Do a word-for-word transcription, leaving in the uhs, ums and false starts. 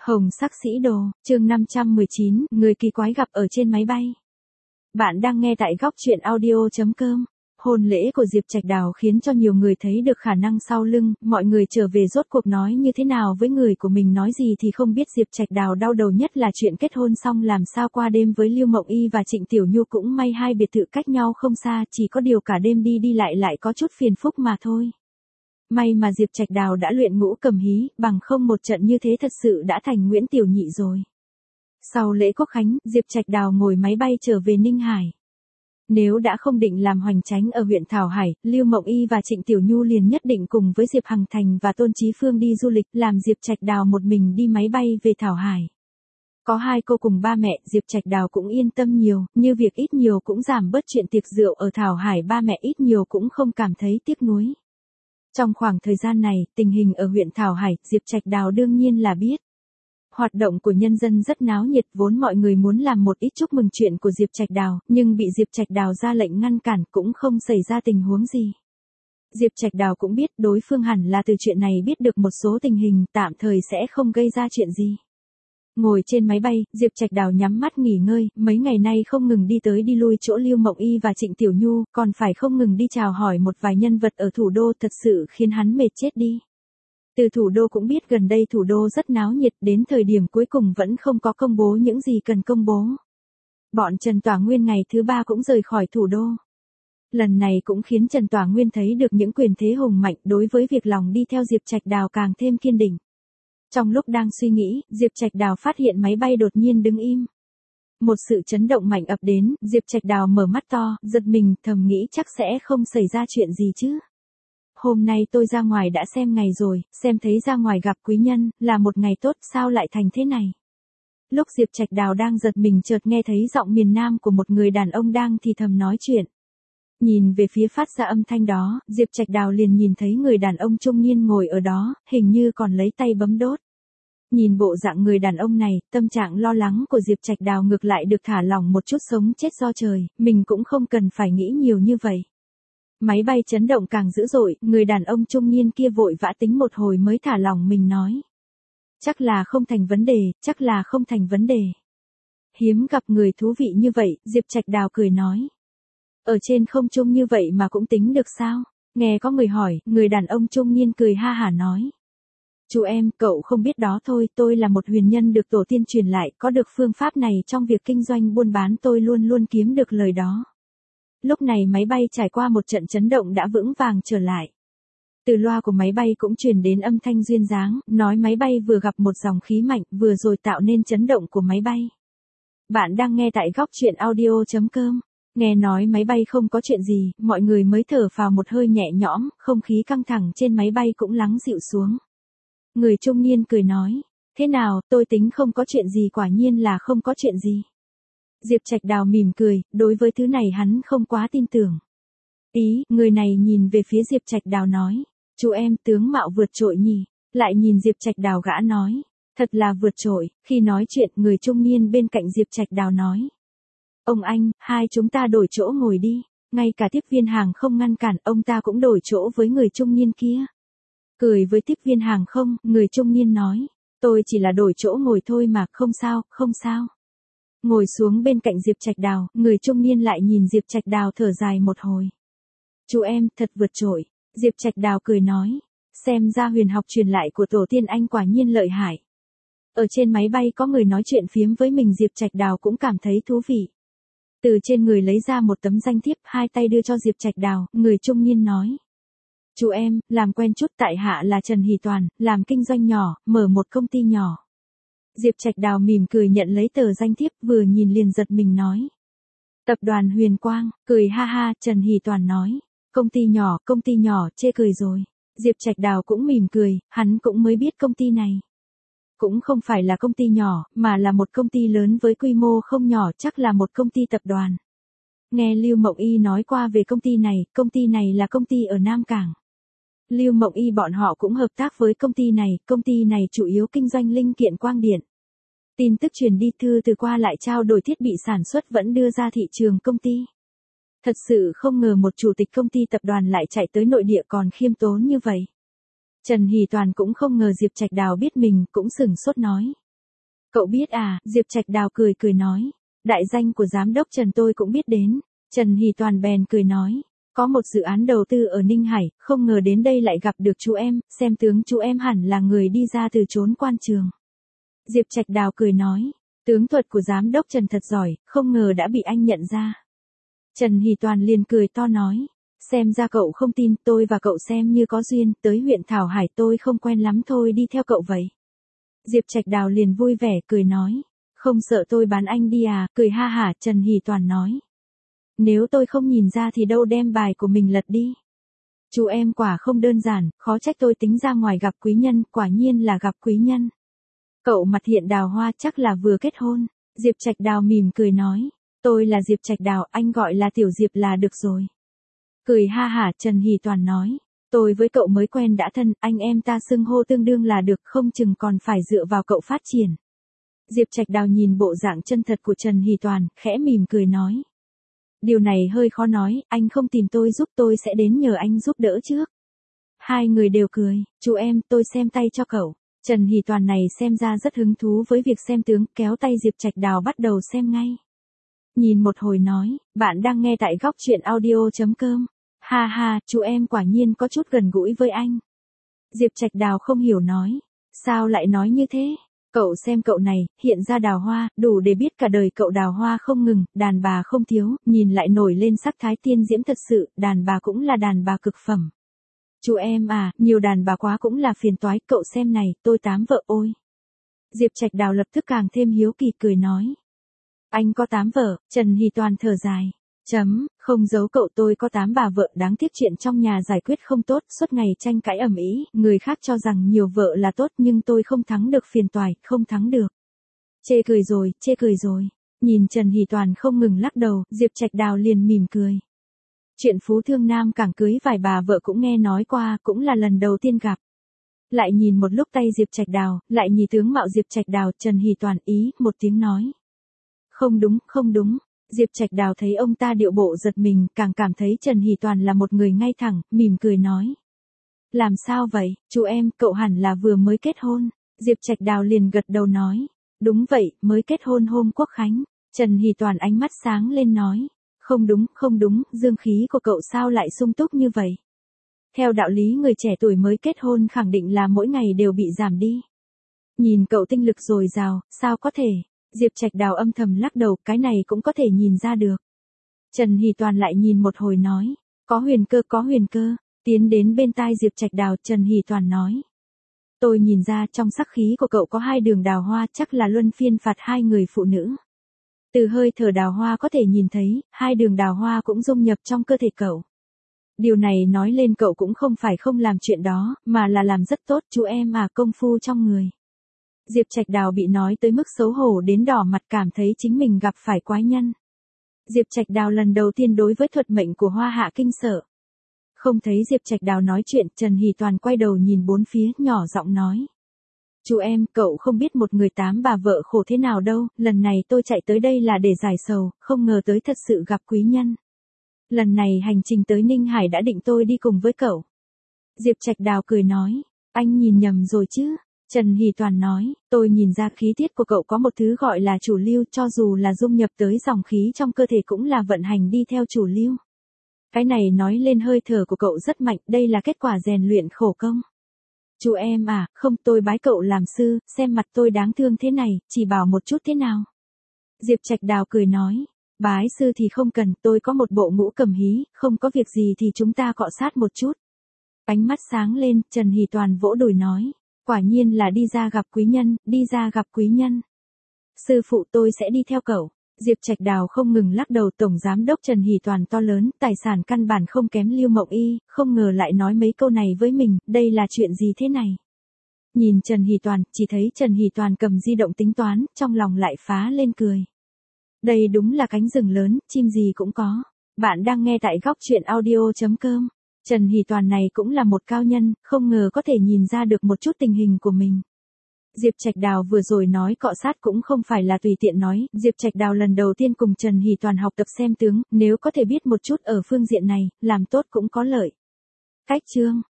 Hồng sắc sĩ đồ, chương năm trăm mười chín, người kỳ quái gặp ở trên máy bay. Bạn đang nghe tại góc truyện audio chấm com. Hôn lễ của Diệp Trạch Đào khiến cho nhiều người thấy được khả năng sau lưng, mọi người trở về rốt cuộc nói như thế nào với người của mình, nói gì thì không biết. Diệp Trạch Đào đau đầu nhất là chuyện kết hôn xong làm sao qua đêm với Lưu Mộng Y và Trịnh Tiểu Nhu, cũng may hai biệt thự cách nhau không xa, chỉ có điều cả đêm đi đi lại lại có chút phiền phức mà thôi. May mà Diệp Trạch Đào đã luyện ngũ cầm hí, bằng không một trận như thế thật sự đã thành Nguyễn Tiểu Nhị rồi. Sau lễ Quốc khánh, Diệp Trạch Đào ngồi máy bay trở về Ninh Hải. Nếu đã không định làm hoành tránh ở huyện Thảo Hải, Lưu Mộng Y và Trịnh Tiểu Nhu liền nhất định cùng với Diệp Hằng Thành và Tôn Chí Phương đi du lịch, làm Diệp Trạch Đào một mình đi máy bay về Thảo Hải. Có hai cô cùng ba mẹ, Diệp Trạch Đào cũng yên tâm nhiều, như việc ít nhiều cũng giảm bớt chuyện tiệc rượu ở Thảo Hải, ba mẹ ít nhiều cũng không cảm thấy tiếc nuối. Trong khoảng thời gian này, tình hình ở huyện Thảo Hải, Diệp Trạch Đào đương nhiên là biết. Hoạt động của nhân dân rất náo nhiệt, vốn mọi người muốn làm một ít chúc mừng chuyện của Diệp Trạch Đào, nhưng bị Diệp Trạch Đào ra lệnh ngăn cản, cũng không xảy ra tình huống gì. Diệp Trạch Đào cũng biết đối phương hẳn là từ chuyện này biết được một số tình hình, tạm thời sẽ không gây ra chuyện gì. Ngồi trên máy bay, Diệp Trạch Đào nhắm mắt nghỉ ngơi, mấy ngày nay không ngừng đi tới đi lui chỗ Lưu Mộng Y và Trịnh Tiểu Nhu, còn phải không ngừng đi chào hỏi một vài nhân vật ở thủ đô, thật sự khiến hắn mệt chết đi. Từ thủ đô cũng biết gần đây thủ đô rất náo nhiệt, đến thời điểm cuối cùng vẫn không có công bố những gì cần công bố. Bọn Trần Tỏa Nguyên ngày thứ ba cũng rời khỏi thủ đô. Lần này cũng khiến Trần Tỏa Nguyên thấy được những quyền thế hùng mạnh, đối với việc lòng đi theo Diệp Trạch Đào càng thêm kiên định. Trong lúc đang suy nghĩ, Diệp Trạch Đào phát hiện máy bay đột nhiên đứng im. Một sự chấn động mạnh ập đến, Diệp Trạch Đào mở mắt to, giật mình, thầm nghĩ chắc sẽ không xảy ra chuyện gì chứ. Hôm nay tôi ra ngoài đã xem ngày rồi, xem thấy ra ngoài gặp quý nhân, là một ngày tốt, sao lại thành thế này. Lúc Diệp Trạch Đào đang giật mình chợt nghe thấy giọng miền Nam của một người đàn ông đang thì thầm nói chuyện. Nhìn về phía phát ra âm thanh đó, Diệp Trạch Đào liền nhìn thấy người đàn ông trung niên ngồi ở đó, hình như còn lấy tay bấm đốt. Nhìn bộ dạng người đàn ông này, tâm trạng lo lắng của Diệp Trạch Đào ngược lại được thả lỏng một chút, sống chết do trời, mình cũng không cần phải nghĩ nhiều như vậy. Máy bay chấn động càng dữ dội, người đàn ông trung niên kia vội vã tính một hồi mới thả lỏng mình nói. Chắc là không thành vấn đề, chắc là không thành vấn đề. Hiếm gặp người thú vị như vậy, Diệp Trạch Đào cười nói. Ở trên không trung như vậy mà cũng tính được sao? Nghe có người hỏi, người đàn ông trung niên cười ha hả nói. Chú em, cậu không biết đó thôi, tôi là một huyền nhân được tổ tiên truyền lại, có được phương pháp này trong việc kinh doanh buôn bán, tôi luôn luôn kiếm được lời đó. Lúc này máy bay trải qua một trận chấn động đã vững vàng trở lại. Từ loa của máy bay cũng truyền đến âm thanh duyên dáng, nói máy bay vừa gặp một dòng khí mạnh, vừa rồi tạo nên chấn động của máy bay. Bạn đang nghe tại góc truyện audio chấm com. Nghe nói máy bay không có chuyện gì, mọi người mới thở phào một hơi nhẹ nhõm, không khí căng thẳng trên máy bay cũng lắng dịu xuống. Người trung niên cười nói, thế nào, tôi tính không có chuyện gì, quả nhiên là không có chuyện gì. Diệp Trạch Đào mỉm cười, đối với thứ này hắn không quá tin tưởng. Ý, người này nhìn về phía Diệp Trạch Đào nói, chú em tướng mạo vượt trội nhỉ, lại nhìn Diệp Trạch Đào gã nói, thật là vượt trội. Khi nói chuyện, người trung niên bên cạnh Diệp Trạch Đào nói. Ông anh, hai chúng ta đổi chỗ ngồi đi, ngay cả tiếp viên hàng không ngăn cản, ông ta cũng đổi chỗ với người trung niên kia. Cười với tiếp viên hàng không, người trung niên nói, tôi chỉ là đổi chỗ ngồi thôi mà, không sao, không sao. Ngồi xuống bên cạnh Diệp Trạch Đào, người trung niên lại nhìn Diệp Trạch Đào thở dài một hồi. Chú em, thật vượt trội. Diệp Trạch Đào cười nói, xem ra huyền học truyền lại của tổ tiên anh quả nhiên lợi hại. Ở trên máy bay có người nói chuyện phiếm với mình, Diệp Trạch Đào cũng cảm thấy thú vị. Từ trên người lấy ra một tấm danh thiếp, hai tay đưa cho Diệp Trạch Đào, người trung niên nói. Chú em, làm quen chút, tại hạ là Trần Hỷ Toàn, làm kinh doanh nhỏ, mở một công ty nhỏ. Diệp Trạch Đào mỉm cười nhận lấy tờ danh thiếp, vừa nhìn liền giật mình nói. Tập đoàn Huyền Quang, cười ha ha, Trần Hỷ Toàn nói. Công ty nhỏ, công ty nhỏ, chê cười rồi. Diệp Trạch Đào cũng mỉm cười, hắn cũng mới biết công ty này. Cũng không phải là công ty nhỏ, mà là một công ty lớn với quy mô không nhỏ, chắc là một công ty tập đoàn. Nghe Lưu Mộng Y nói qua về công ty này, công ty này là công ty ở Nam Cảng. Lưu Mộng Y bọn họ cũng hợp tác với công ty này, công ty này chủ yếu kinh doanh linh kiện quang điện. Tin tức truyền đi, thư từ qua lại trao đổi thiết bị sản xuất vẫn đưa ra thị trường công ty. Thật sự không ngờ một chủ tịch công ty tập đoàn lại chạy tới nội địa còn khiêm tốn như vậy. Trần Hỷ Toàn cũng không ngờ Diệp Trạch Đào biết mình, cũng sửng sốt nói. Cậu biết à, Diệp Trạch Đào cười cười nói. Đại danh của giám đốc Trần tôi cũng biết đến. Trần Hỷ Toàn bèn cười nói. Có một dự án đầu tư ở Ninh Hải, không ngờ đến đây lại gặp được chú em, xem tướng chú em hẳn là người đi ra từ trốn quan trường. Diệp Trạch Đào cười nói. Tướng thuật của giám đốc Trần thật giỏi, không ngờ đã bị anh nhận ra. Trần Hỷ Toàn liền cười to nói. Xem ra cậu không tin, tôi và cậu xem như có duyên, tới huyện Thảo Hải tôi không quen lắm thôi đi theo cậu vậy. Diệp Trạch Đào liền vui vẻ cười nói. Không sợ tôi bán anh đi à, cười ha hả. Trần Hỷ Toàn nói. Nếu tôi không nhìn ra thì đâu đem bài của mình lật đi. Chú em quả không đơn giản, khó trách tôi tính ra ngoài gặp quý nhân, quả nhiên là gặp quý nhân. Cậu mặt hiện đào hoa chắc là vừa kết hôn. Diệp Trạch Đào mỉm cười nói. Tôi là Diệp Trạch Đào, anh gọi là Tiểu Diệp là được rồi. Cười ha hả. Trần Hỷ Toàn nói. Tôi với cậu mới quen đã thân, anh em ta xưng hô tương đương là được, không chừng còn phải dựa vào cậu phát triển. Diệp Trạch Đào nhìn bộ dạng chân thật của Trần Hỷ Toàn, khẽ mỉm cười nói. Điều này hơi khó nói, anh không tìm tôi giúp tôi sẽ đến nhờ anh giúp đỡ trước. Hai người đều cười, chú em tôi xem tay cho cậu. Trần Hỷ Toàn này xem ra rất hứng thú với việc xem tướng, kéo tay Diệp Trạch Đào bắt đầu xem ngay. Nhìn một hồi nói, bạn đang nghe tại góc truyện audio chấm com. Ha ha, chú em quả nhiên có chút gần gũi với anh. Diệp Trạch Đào không hiểu nói. Sao lại nói như thế? Cậu xem cậu này, hiện ra đào hoa, đủ để biết cả đời cậu đào hoa không ngừng, đàn bà không thiếu, nhìn lại nổi lên sắc thái tiên diễm thật sự, đàn bà cũng là đàn bà cực phẩm. Chú em à, nhiều đàn bà quá cũng là phiền toái, cậu xem này, tôi tám vợ ôi. Diệp Trạch Đào lập tức càng thêm hiếu kỳ cười nói. Anh có tám vợ. Trần Hỷ Toàn thở dài. Chấm, không giấu cậu tôi có tám bà vợ, đáng tiếc chuyện trong nhà giải quyết không tốt, suốt ngày tranh cãi ầm ĩ, người khác cho rằng nhiều vợ là tốt nhưng tôi không thắng được phiền toái, không thắng được. Chê cười rồi, chê cười rồi. Nhìn Trần Hỷ Toàn không ngừng lắc đầu, Diệp Trạch Đào liền mỉm cười. Chuyện phú thương nam cảng cưới vài bà vợ cũng nghe nói qua, cũng là lần đầu tiên gặp. Lại nhìn một lúc tay Diệp Trạch Đào, lại nhìn tướng mạo Diệp Trạch Đào, Trần Hỷ Toàn ý, một tiếng nói. Không đúng, không đúng. Diệp Trạch Đào thấy ông ta điệu bộ giật mình, càng cảm thấy Trần Hỷ Toàn là một người ngay thẳng, mỉm cười nói. Làm sao vậy, chú em, cậu hẳn là vừa mới kết hôn. Diệp Trạch Đào liền gật đầu nói. Đúng vậy, mới kết hôn hôm Quốc Khánh. Trần Hỷ Toàn ánh mắt sáng lên nói. Không đúng, không đúng, dương khí của cậu sao lại sung túc như vậy? Theo đạo lý người trẻ tuổi mới kết hôn khẳng định là mỗi ngày đều bị giảm đi. Nhìn cậu tinh lực dồi dào, sao có thể? Diệp Trạch Đào âm thầm lắc đầu, cái này cũng có thể nhìn ra được. Trần Hỷ Toàn lại nhìn một hồi nói, có huyền cơ, có huyền cơ. Tiến đến bên tai Diệp Trạch Đào, Trần Hỷ Toàn nói. Tôi nhìn ra trong sắc khí của cậu có hai đường đào hoa, chắc là luân phiên phạt hai người phụ nữ. Từ hơi thở đào hoa có thể nhìn thấy, hai đường đào hoa cũng dung nhập trong cơ thể cậu. Điều này nói lên cậu cũng không phải không làm chuyện đó, mà là làm rất tốt, chú em à, công phu trong người. Diệp Trạch Đào bị nói tới mức xấu hổ đến đỏ mặt, cảm thấy chính mình gặp phải quái nhân. Diệp Trạch Đào lần đầu tiên đối với thuật mệnh của Hoa Hạ kinh sợ. Không thấy Diệp Trạch Đào nói chuyện, Trần Hỷ Toàn quay đầu nhìn bốn phía, nhỏ giọng nói. Chú em, cậu không biết một người tám bà vợ khổ thế nào đâu, lần này tôi chạy tới đây là để giải sầu, không ngờ tới thật sự gặp quý nhân. Lần này hành trình tới Ninh Hải đã định tôi đi cùng với cậu. Diệp Trạch Đào cười nói, anh nhìn nhầm rồi chứ. Trần Hỷ Toàn nói, tôi nhìn ra khí tiết của cậu có một thứ gọi là chủ lưu, cho dù là dung nhập tới dòng khí trong cơ thể cũng là vận hành đi theo chủ lưu. Cái này nói lên hơi thở của cậu rất mạnh, đây là kết quả rèn luyện khổ công. Chú em à, không, tôi bái cậu làm sư, xem mặt tôi đáng thương thế này, chỉ bảo một chút thế nào. Diệp Trạch Đào cười nói, bái sư thì không cần, tôi có một bộ ngũ cầm hí, không có việc gì thì chúng ta cọ sát một chút. Ánh mắt sáng lên, Trần Hỷ Toàn vỗ đùi nói, quả nhiên là đi ra gặp quý nhân, đi ra gặp quý nhân. Sư phụ tôi sẽ đi theo cậu. Diệp Trạch Đào không ngừng lắc đầu, tổng giám đốc Trần Hỷ Toàn to lớn, tài sản căn bản không kém Lưu Mộng Y, không ngờ lại nói mấy câu này với mình, đây là chuyện gì thế này? Nhìn Trần Hỷ Toàn, chỉ thấy Trần Hỷ Toàn cầm di động tính toán, trong lòng lại phá lên cười. Đây đúng là cánh rừng lớn, chim gì cũng có. Bạn đang nghe tại góc truyện audio chấm com. Trần Hỷ Toàn này cũng là một cao nhân, không ngờ có thể nhìn ra được một chút tình hình của mình. Diệp Trạch Đào vừa rồi nói cọ sát cũng không phải là tùy tiện nói, Diệp Trạch Đào lần đầu tiên cùng Trần Hỷ Toàn học tập xem tướng, nếu có thể biết một chút ở phương diện này, làm tốt cũng có lợi. Cách chương